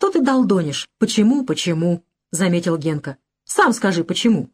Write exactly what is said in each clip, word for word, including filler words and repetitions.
«Что ты долдонишь? Почему, почему?» — заметил Генка. «Сам скажи, почему?»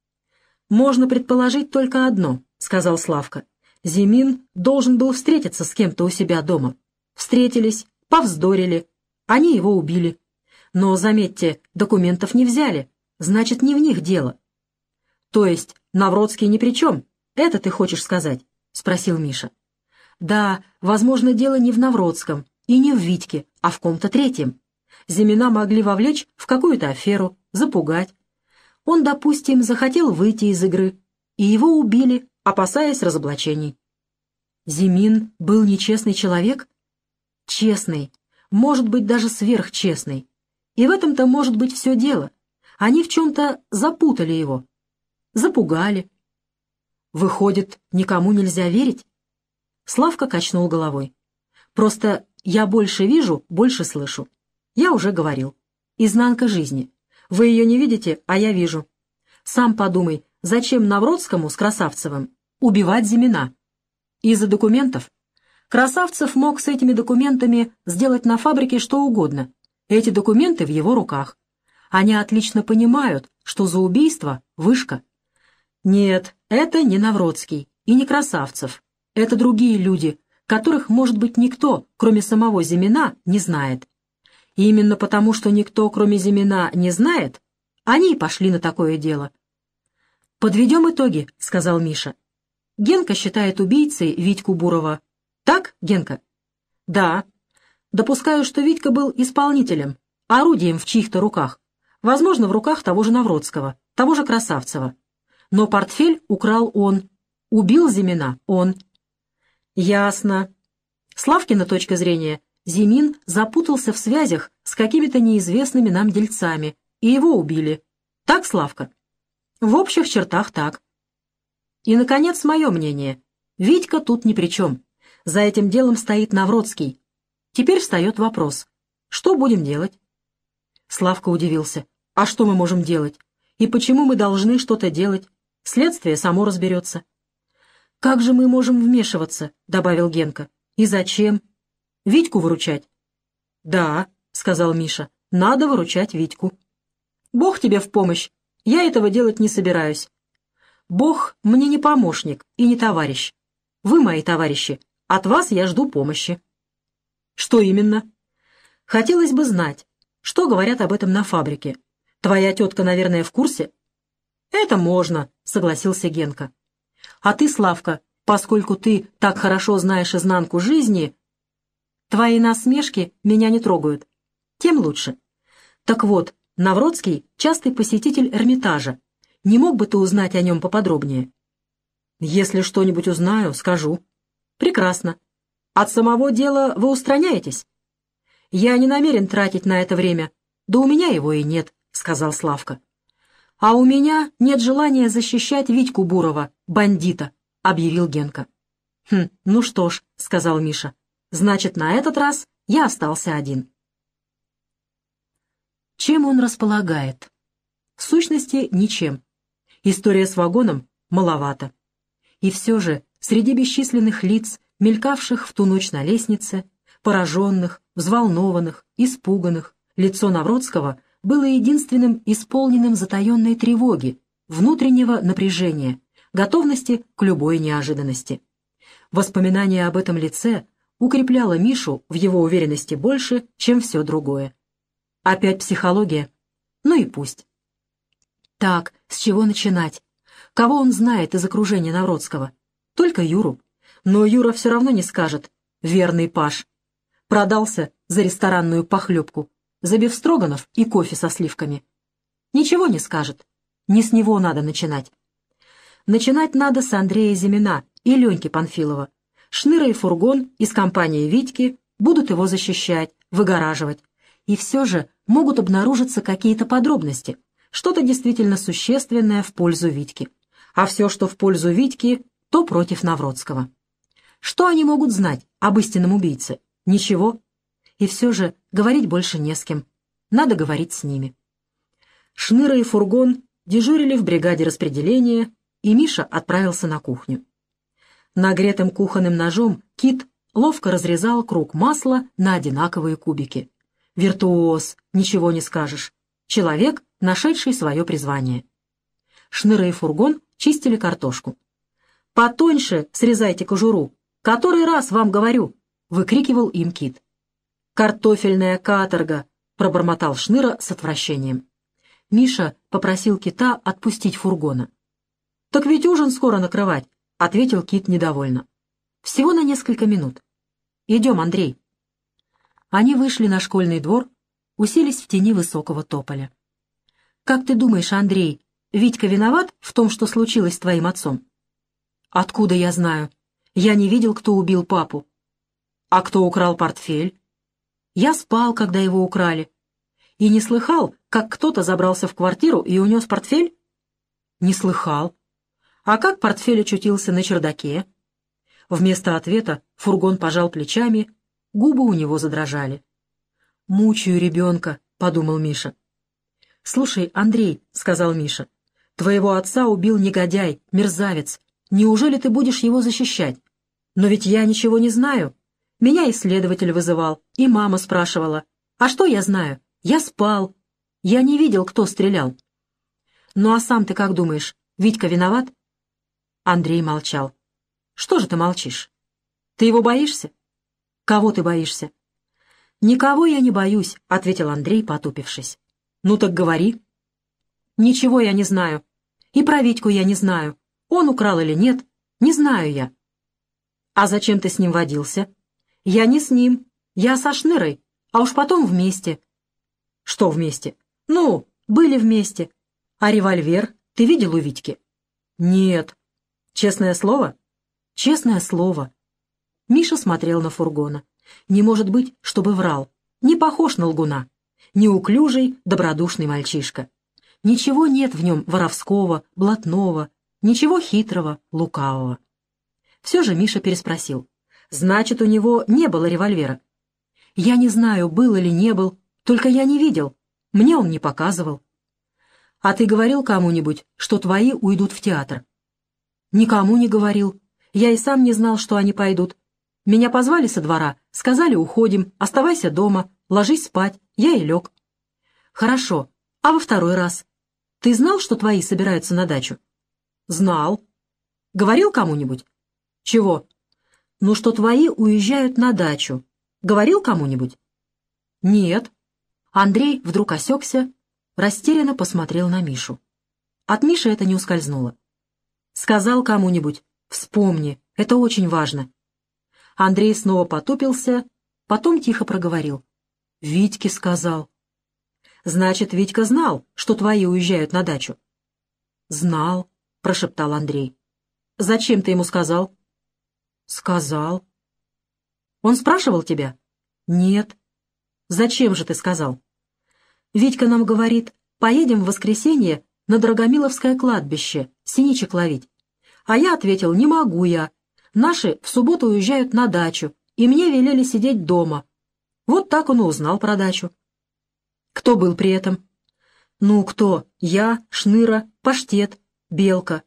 «Можно предположить только одно», — сказал Славка. «Зимин должен был встретиться с кем-то у себя дома. Встретились, повздорили, они его убили. Но, заметьте, документов не взяли, значит, не в них дело». «То есть Навродский ни при чем? Это ты хочешь сказать?» — спросил Миша. «Да, возможно, дело не в Навродском и не в Витьке, а в ком-то третьем. Зимина могли вовлечь в какую-то аферу, запугать. Он, допустим, захотел выйти из игры, и его убили, опасаясь разоблачений». «Зимин был нечестный человек?» «Честный, может быть, даже сверхчестный. И в этом-то может быть все дело. Они в чем-то запутали его, запугали». «Выходит, никому нельзя верить?» Славка качнул головой. «Просто я больше вижу, больше слышу. Я уже говорил. Изнанка жизни. Вы ее не видите, а я вижу. Сам подумай, зачем Навродскому с Красавцевым убивать Зимина? Из-за документов? Красавцев мог с этими документами сделать на фабрике что угодно. Эти документы в его руках. Они отлично понимают, что за убийство вышка. Нет, это не Навродский и не Красавцев. Это другие люди, которых, может быть, никто, кроме самого Зимина, не знает. И именно потому, что никто, кроме Зимина, не знает, они и пошли на такое дело». «Подведем итоги», — сказал Миша. «Генка считает убийцей Витьку Бурова. Так, Генка?» «Да. Допускаю, что Витька был исполнителем, орудием в чьих-то руках. Возможно, в руках того же Навродского, того же Красавцева. Но портфель украл он. Убил Зимина он». «Ясно. Славкина точка зрения. Зимин запутался в связях с какими-то неизвестными нам дельцами, и его убили. Так, Славка?» «В общих чертах так». «И, наконец, мое мнение. Витька тут ни при чем. За этим делом стоит Навродский. Теперь встает вопрос. Что будем делать?» Славка удивился. «А что мы можем делать? И почему мы должны что-то делать? Следствие само разберется». «Как же мы можем вмешиваться?» — добавил Генка. «И зачем? Витьку выручать?» «Да», — сказал Миша, — «надо выручать Витьку». «Бог тебе в помощь. Я этого делать не собираюсь. Бог мне не помощник и не товарищ. Вы мои товарищи. От вас я жду помощи». «Что именно?» «Хотелось бы знать, что говорят об этом на фабрике. Твоя тетка, наверное, в курсе?» «Это можно», — согласился Генка. «А ты, Славка, поскольку ты так хорошо знаешь изнанку жизни, твои насмешки меня не трогают. Тем лучше. Так вот, Навродский — частый посетитель Эрмитажа. Не мог бы ты узнать о нем поподробнее?» «Если что-нибудь узнаю, скажу». «Прекрасно. От самого дела вы устраняетесь?» «Я не намерен тратить на это время. Да у меня его и нет», — сказал Славка. «А у меня нет желания защищать Витьку Бурова, бандита», — объявил Генка. «Хм, ну что ж», — сказал Миша, — «значит, на этот раз я остался один». Чем он располагает? В сущности, ничем. История с вагоном маловато. И все же, среди бесчисленных лиц, мелькавших в ту ночь на лестнице, пораженных, взволнованных, испуганных, лицо Навродского было единственным исполненным затаенной тревоги, внутреннего напряжения, готовности к любой неожиданности. Воспоминание об этом лице укрепляло Мишу в его уверенности больше, чем все другое. Опять психология? Ну и пусть. Так, с чего начинать? Кого он знает из окружения Навродского? Только Юру. Но Юра все равно не скажет. Верный паш. Продался за ресторанную похлебку, за бефстроганов и кофе со сливками. Ничего не скажет. Не с него надо начинать. Начинать надо с Андрея Зимина и Леньки Панфилова. Шныра и Фургон из компании Витьки будут его защищать, выгораживать. И все же могут обнаружиться какие-то подробности, что-то действительно существенное в пользу Витьки. А все, что в пользу Витьки, то против Навродского. Что они могут знать об истинном убийце? Ничего. И все же говорить больше не с кем. Надо говорить с ними. Шныра и Фургон дежурили в бригаде распределения, и Миша отправился на кухню. Нагретым кухонным ножом Кит ловко разрезал круг масла на одинаковые кубики. Виртуоз, ничего не скажешь. Человек, нашедший свое призвание. Шныра и Фургон чистили картошку. «Потоньше срезайте кожуру! Который раз вам говорю!» — выкрикивал им Кит. «Картофельная каторга!» — пробормотал Шныра с отвращением. Миша попросил Кита отпустить Фургона. «Так ведь ужин скоро накрывать!» — ответил Кит недовольно. «Всего на несколько минут. Идем, Андрей». Они вышли на школьный двор, уселись в тени высокого тополя. «Как ты думаешь, Андрей, Витька виноват в том, что случилось с твоим отцом?» «Откуда я знаю? Я не видел, кто убил папу». «А кто украл портфель?» «Я спал, когда его украли. И не слыхал, как кто-то забрался в квартиру и унес портфель?» «Не слыхал. А как портфель очутился на чердаке?» Вместо ответа Фургон пожал плечами, губы у него задрожали. «Мучаю ребенка», — подумал Миша. «Слушай, Андрей», — сказал Миша, — «твоего отца убил негодяй, мерзавец. Неужели ты будешь его защищать? Но ведь я ничего не знаю. Меня исследователь вызывал, и мама спрашивала. А что я знаю? Я спал. Я не видел, кто стрелял». «Ну а сам ты как думаешь, Витька виноват?» Андрей молчал. «Что же ты молчишь? Ты его боишься?» «Кого ты боишься?» «Никого я не боюсь», — ответил Андрей, потупившись. «Ну так говори». «Ничего я не знаю. И про Витьку я не знаю. Он украл или нет, не знаю я». «А зачем ты с ним водился?» «Я не с ним. Я со Шнырой, а уж потом вместе». «Что вместе?» «Ну, были вместе. А револьвер ты видел у Витьки?» «Нет». «Честное слово?» «Честное слово». Миша смотрел на Фургона. Не может быть, чтобы врал. Не похож на лгуна. Неуклюжий, добродушный мальчишка. Ничего нет в нем воровского, блатного, ничего хитрого, лукавого. Все же Миша переспросил. «Значит, у него не было револьвера?» «Я не знаю, был или не был, только я не видел. Мне он не показывал». «А ты говорил кому-нибудь, что твои уйдут в театр?» «Никому не говорил. Я и сам не знал, что они пойдут. Меня позвали со двора, сказали, уходим, оставайся дома, ложись спать, я и лег». «Хорошо. А во второй раз? Ты знал, что твои собираются на дачу?» «Знал». «Говорил кому-нибудь?» «Чего?» «Ну, что твои уезжают на дачу. Говорил кому-нибудь?» «Нет». Андрей вдруг осекся, растерянно посмотрел на Мишу. От Миши это не ускользнуло. «Сказал кому-нибудь. Вспомни, это очень важно». Андрей снова потупился, потом тихо проговорил. «Витьке сказал». «Значит, Витька знал, что твои уезжают на дачу?» «Знал», — прошептал Андрей. «Зачем ты ему сказал?» «Сказал». «Он спрашивал тебя?» «Нет». «Зачем же ты сказал?» «Витька нам говорит, поедем в воскресенье на Драгомиловское кладбище синичек ловить». А я ответил, не могу я. Наши в субботу уезжают на дачу, и мне велели сидеть дома. Вот так он и узнал про дачу. Кто был при этом? Ну, кто? Я, Шныра, Паштет, Белка.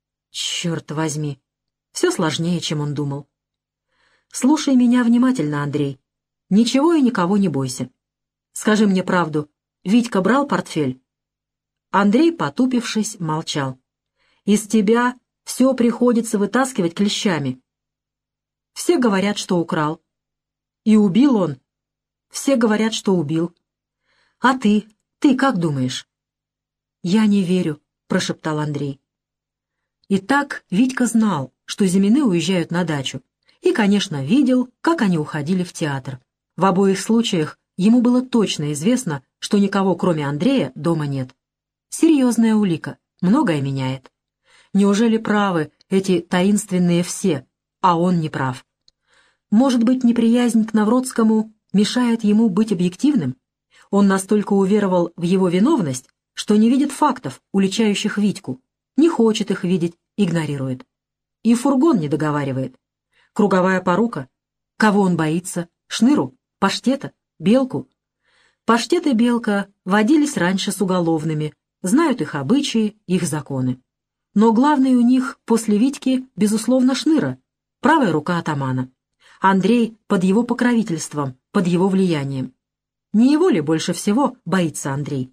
Черт возьми, все сложнее, чем он думал. Слушай меня внимательно, Андрей. Ничего и никого не бойся. Скажи мне правду, Витька брал портфель? Андрей, потупившись, молчал. Из тебя все приходится вытаскивать клещами. Все говорят, что украл. И убил он. Все говорят, что убил. А ты, ты как думаешь? Я не верю, прошептал Андрей. Итак, Витька знал, что Зимины уезжают на дачу. И, конечно, видел, как они уходили в театр. В обоих случаях ему было точно известно, что никого, кроме Андрея, дома нет. Серьезная улика, многое меняет. Неужели правы эти таинственные все, а он не прав? Может быть, неприязнь к Навродскому мешает ему быть объективным? Он настолько уверовал в его виновность, что не видит фактов, уличающих Витьку, не хочет их видеть, игнорирует. И Фургон не договаривает. Круговая порука. Кого он боится? Шныру? Паштета? Белку? Паштет и Белка водились раньше с уголовными, знают их обычаи, их законы. Но главный у них после Витьки, безусловно, Шныра, правая рука атамана. Андрей под его покровительством, под его влиянием. Не его ли больше всего боится Андрей?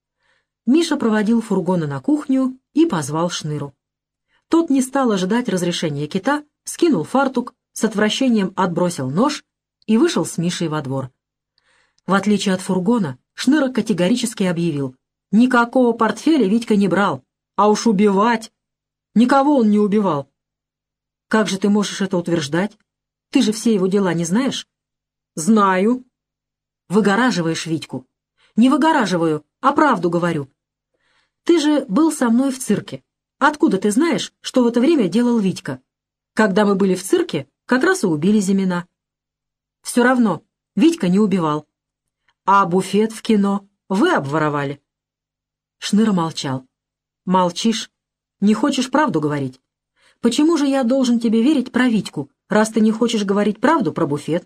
Миша проводил фургона на кухню и позвал Шныру. Тот не стал ожидать разрешения кита, скинул фартук, с отвращением отбросил нож и вышел с Мишей во двор. В отличие от фургона, Шныра категорически объявил: никакого портфеля Витька не брал, а уж убивать... Никого он не убивал. Как же ты можешь это утверждать? Ты же все его дела не знаешь? Знаю. Выгораживаешь Витьку. Не выгораживаю, а правду говорю. Ты же был со мной в цирке. Откуда ты знаешь, что в это время делал Витька? Когда мы были в цирке, как раз и убили Зимина. Все равно, Витька не убивал. А буфет в кино вы обворовали. Шныра молчал. Молчишь? Не хочешь правду говорить? Почему же я должен тебе верить про Витьку, раз ты не хочешь говорить правду про буфет?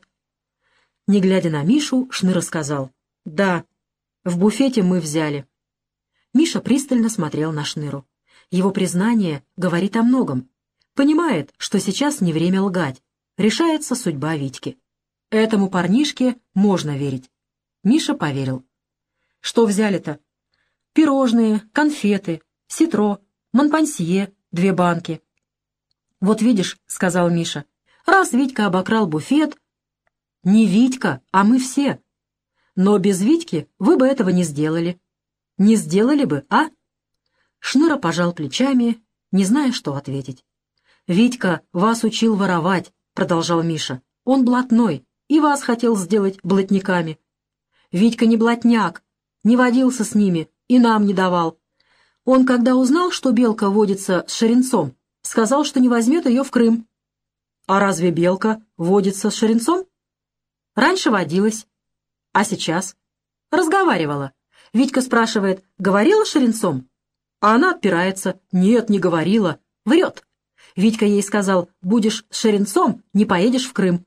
Не глядя на Мишу, Шныра сказал: да, в буфете мы взяли. Миша пристально смотрел на Шныру. Его признание говорит о многом. Понимает, что сейчас не время лгать. Решается судьба Витьки. Этому парнишке можно верить. Миша поверил. Что взяли-то? Пирожные, конфеты, ситро, монпансье, две банки. «Вот видишь», — сказал Миша, — «раз Витька обокрал буфет...» «Не Витька, а мы все. Но без Витьки вы бы этого не сделали. Не сделали бы, а?» Шныра пожал плечами, не зная, что ответить. «Витька вас учил воровать», — продолжал Миша. «Он блатной, и вас хотел сделать блатниками. Витька не блатняк, не водился с ними и нам не давал. Он, когда узнал, что Белка водится с Шеренцом, сказал, что не возьмет ее в Крым». «А разве Белка водится с Шеренцом?» «Раньше водилась. А сейчас?» «Разговаривала. Витька спрашивает: говорила с Шеренцом?» А она отпирается: «Нет, не говорила. Врет». Витька ей сказал: «Будешь с Шеренцом, не поедешь в Крым».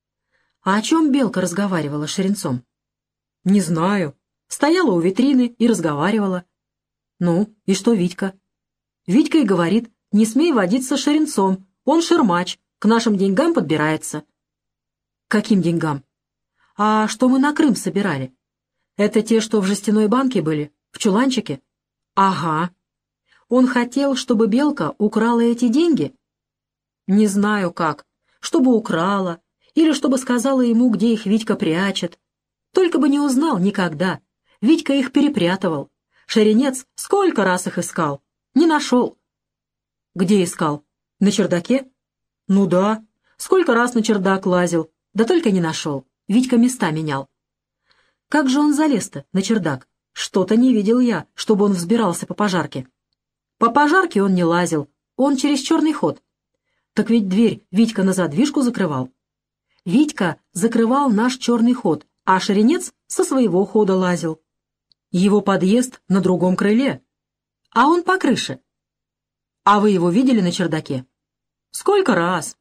«А о чем Белка разговаривала с Шеренцом?» «Не знаю. Стояла у витрины и разговаривала». «Ну, и что Витька?» Витька и говорит: «Не смей водиться с Шеренцом, он шермач, к нашим деньгам подбирается». «Каким деньгам?» «А что мы на Крым собирали? Это те, что в жестяной банке были, в чуланчике?» «Ага. Он хотел, чтобы Белка украла эти деньги?» «Не знаю как. Чтобы украла, или чтобы сказала ему, где их Витька прячет. Только бы не узнал никогда. Витька их перепрятывал. Шеренец сколько раз их искал. Не нашел». «Где искал? На чердаке?» «Ну да. Сколько раз на чердак лазил, да только не нашел. Витька места менял». «Как же он залез-то на чердак? Что-то не видел я, чтобы он взбирался по пожарке». «По пожарке он не лазил, он через черный ход». «Так ведь дверь Витька на задвижку закрывал». «Витька закрывал наш черный ход, а Шеренец со своего хода лазил. Его подъезд на другом крыле, а он по крыше». «А вы его видели на чердаке?» «Сколько раз?»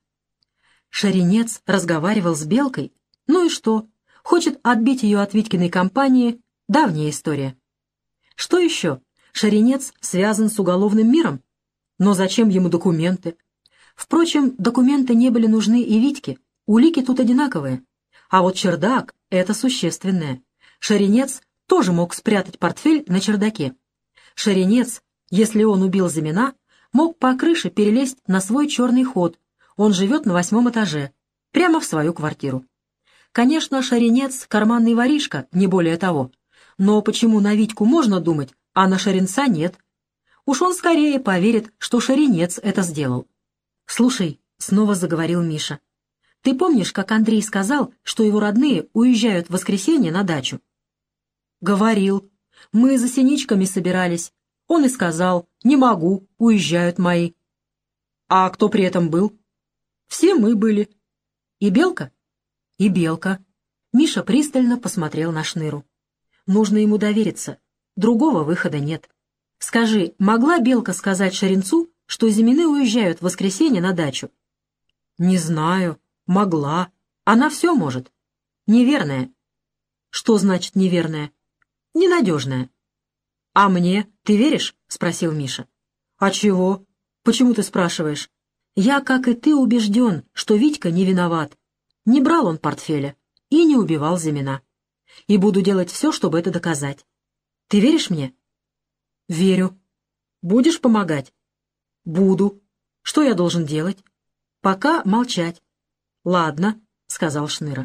Шеренец разговаривал с Белкой. Ну и что? Хочет отбить ее от Витькиной компании. Давняя история. Что еще? Шеренец связан с уголовным миром? Но зачем ему документы? Впрочем, документы не были нужны и Витьке. Улики тут одинаковые. А вот чердак — это существенное. Шеренец тоже мог спрятать портфель на чердаке. Шеренец, если он убил Зимина, мог по крыше перелезть на свой черный ход. Он живет на восьмом этаже, прямо в свою квартиру. Конечно, Шеренец — карманный воришка, не более того. Но почему на Витьку можно думать, а на Шеренца нет? Уж он скорее поверит, что Шеренец это сделал. «Слушай», — снова заговорил Миша, — «ты помнишь, как Андрей сказал, что его родные уезжают в воскресенье на дачу?» «Говорил. Мы за синичками собирались. Он и сказал: не могу, уезжают мои». «А кто при этом был?» «Все мы были». «И Белка?» «И Белка». Миша пристально посмотрел на Шныру. «Нужно ему довериться. Другого выхода нет. Скажи, могла Белка сказать Шеренцу, что Зимины уезжают в воскресенье на дачу?» «Не знаю. Могла. Она все может. Неверная». «Что значит неверная?» «Ненадежная». «А мне ты веришь?» — спросил Миша. «А чего? Почему ты спрашиваешь?» «Я, как и ты, убежден, что Витька не виноват. Не брал он портфеля и не убивал Зимина. И буду делать все, чтобы это доказать. Ты веришь мне? Верю. Будешь помогать? Буду. Что я должен делать? Пока молчать. Ладно, сказал Шныра.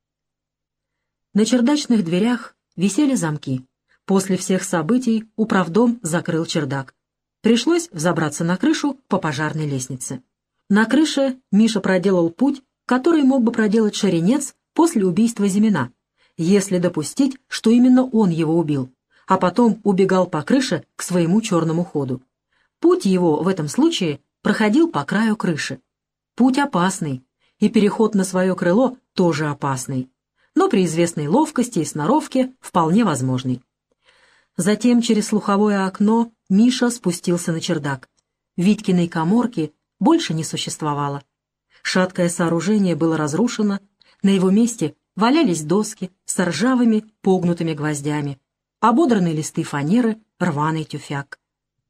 На чердачных дверях висели замки. После всех событий управдом закрыл чердак. Пришлось взобраться на крышу по пожарной лестнице. На крыше Миша проделал путь, который мог бы проделать Шаренец после убийства Зимина, если допустить, что именно он его убил, а потом убегал по крыше к своему черному ходу. Путь его в этом случае проходил по краю крыши. Путь опасный, и переход на свое крыло тоже опасный, но при известной ловкости и сноровке вполне возможный. Затем через слуховое окно Миша спустился на чердак. Витькиной каморки больше не существовало. Шаткое сооружение было разрушено, на его месте валялись доски с ржавыми погнутыми гвоздями, ободранные листы фанеры, рваный тюфяк.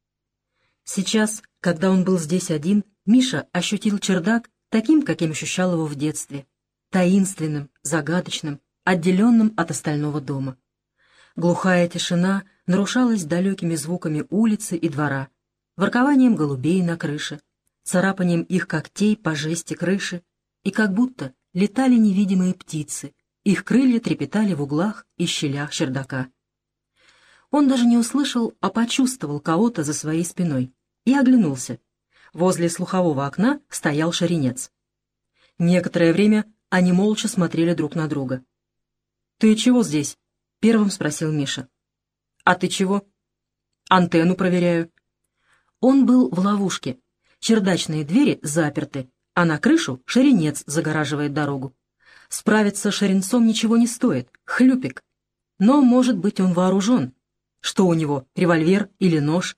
Сейчас, когда он был здесь один, Миша ощутил чердак таким, каким ощущал его в детстве, таинственным, загадочным, отделенным от остального дома. Глухая тишина нарушалась далекими звуками улицы и двора, воркованием голубей на крыше, царапанием их когтей по жести крыши, и как будто летали невидимые птицы, их крылья трепетали в углах и щелях чердака. Он даже не услышал, а почувствовал кого-то за своей спиной и оглянулся. Возле слухового окна стоял Шаренец. Некоторое время они молча смотрели друг на друга. «Ты чего здесь?» — первым спросил Миша. «А ты чего?» «Антенну проверяю». Он был в ловушке. Чердачные двери заперты, а на крышу Шаренец загораживает дорогу. Справиться с Шаренцом ничего не стоит, хлюпик. Но, может быть, он вооружен. Что у него, револьвер или нож?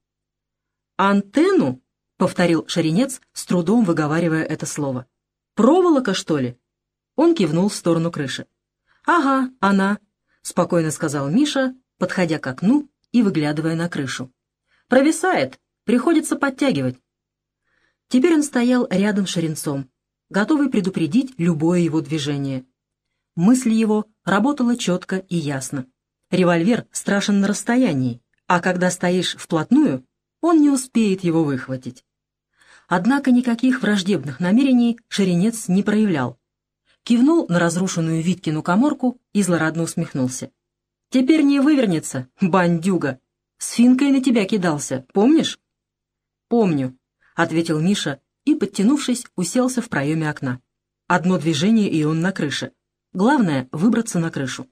«Антенну?» — повторил Шаренец, с трудом выговаривая это слово. «Проволока, что ли?» Он кивнул в сторону крыши. «Ага, она», — спокойно сказал Миша, подходя к окну и выглядывая на крышу. «Провисает, приходится подтягивать». Теперь он стоял рядом с Шаренцом, готовый предупредить любое его движение. Мысль его работала четко и ясно. Револьвер страшен на расстоянии, а когда стоишь вплотную, он не успеет его выхватить. Однако никаких враждебных намерений Шаренец не проявлял. Кивнул на разрушенную Виткину каморку и злорадно усмехнулся. «Теперь не вывернется, бандюга! С финкой на тебя кидался, помнишь?» «Помню», — ответил Миша и, подтянувшись, уселся в проеме окна. Одно движение, и он на крыше. Главное — выбраться на крышу.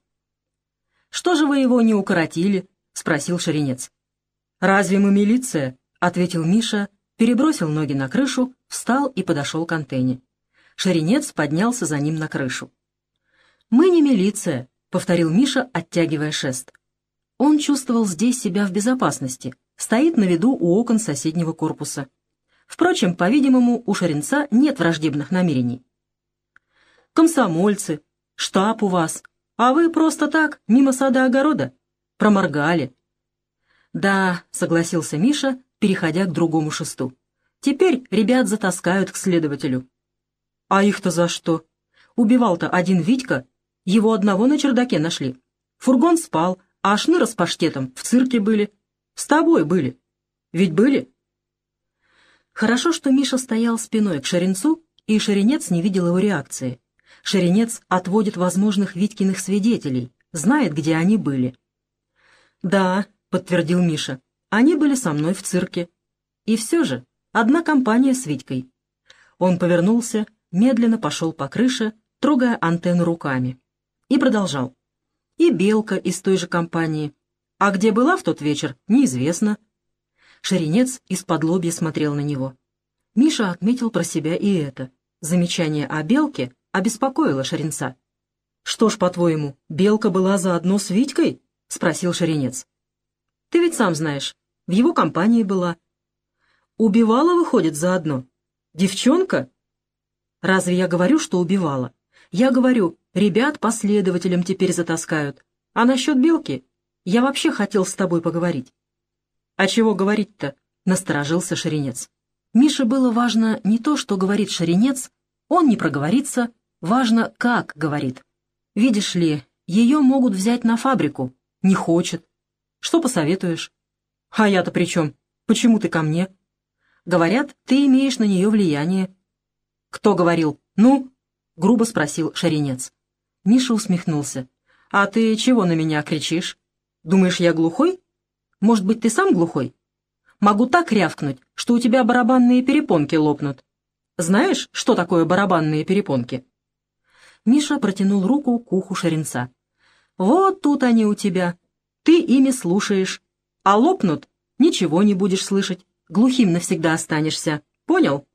«Что же вы его не укоротили?» — спросил Шаренец. «Разве мы милиция?» — ответил Миша, перебросил ноги на крышу, встал и подошел к антенне. Шаренец поднялся за ним на крышу. «Мы не милиция», — повторил Миша, оттягивая шест. Он чувствовал здесь себя в безопасности, стоит на виду у окон соседнего корпуса. Впрочем, по-видимому, у Шаренца нет враждебных намерений. «Комсомольцы, штаб у вас, а вы просто так, мимо сада-огорода? Проморгали». «Да», — согласился Миша, переходя к другому шесту. «Теперь ребят затаскают к следователю». «А их-то за что? Убивал-то один Витька, его одного на чердаке нашли. Фургон спал, а Шныра с паштетом в цирке были. С тобой были. Ведь были?» Хорошо, что Миша стоял спиной к Шаренцу, и Шаренец не видел его реакции. Шаренец отводит возможных Витькиных свидетелей, знает, где они были. «Да», — подтвердил Миша, — «они были со мной в цирке. И все же одна компания с Витькой». Он повернулся, медленно пошел по крыше, трогая антенну руками. И продолжал. «И Белка из той же компании. А где была в тот вечер, неизвестно». Шаренец из-под лобья смотрел на него. Миша отметил про себя и это. Замечание о Белке обеспокоило Шаренца. «Что ж, по-твоему, Белка была заодно с Витькой?» — спросил Шаренец. «Ты ведь сам знаешь, в его компании была». «Убивала, выходит, заодно? Девчонка?» «Разве я говорю, что убивала? Я говорю, ребят последователям теперь затаскают. А насчет Белки я вообще хотел с тобой поговорить». «А чего говорить-то?» — насторожился Шаренец. Мише было важно не то, что говорит Шаренец, он не проговорится, важно, как говорит. «Видишь ли, Ее могут взять на фабрику. Не хочет. Что посоветуешь? А я-то при чем? Почему ты ко мне? Говорят, ты имеешь на нее влияние. Кто говорил? Ну? Грубо спросил Шаринец. Миша усмехнулся. А ты чего на меня кричишь? Думаешь, я глухой? Может быть, ты сам глухой? Могу так рявкнуть, что у тебя барабанные перепонки лопнут. Знаешь, что такое барабанные перепонки?» Миша протянул руку к уху Шаринца. «Вот тут они у тебя. Ты ими слушаешь. А лопнут — ничего не будешь слышать. Глухим навсегда останешься. Понял?»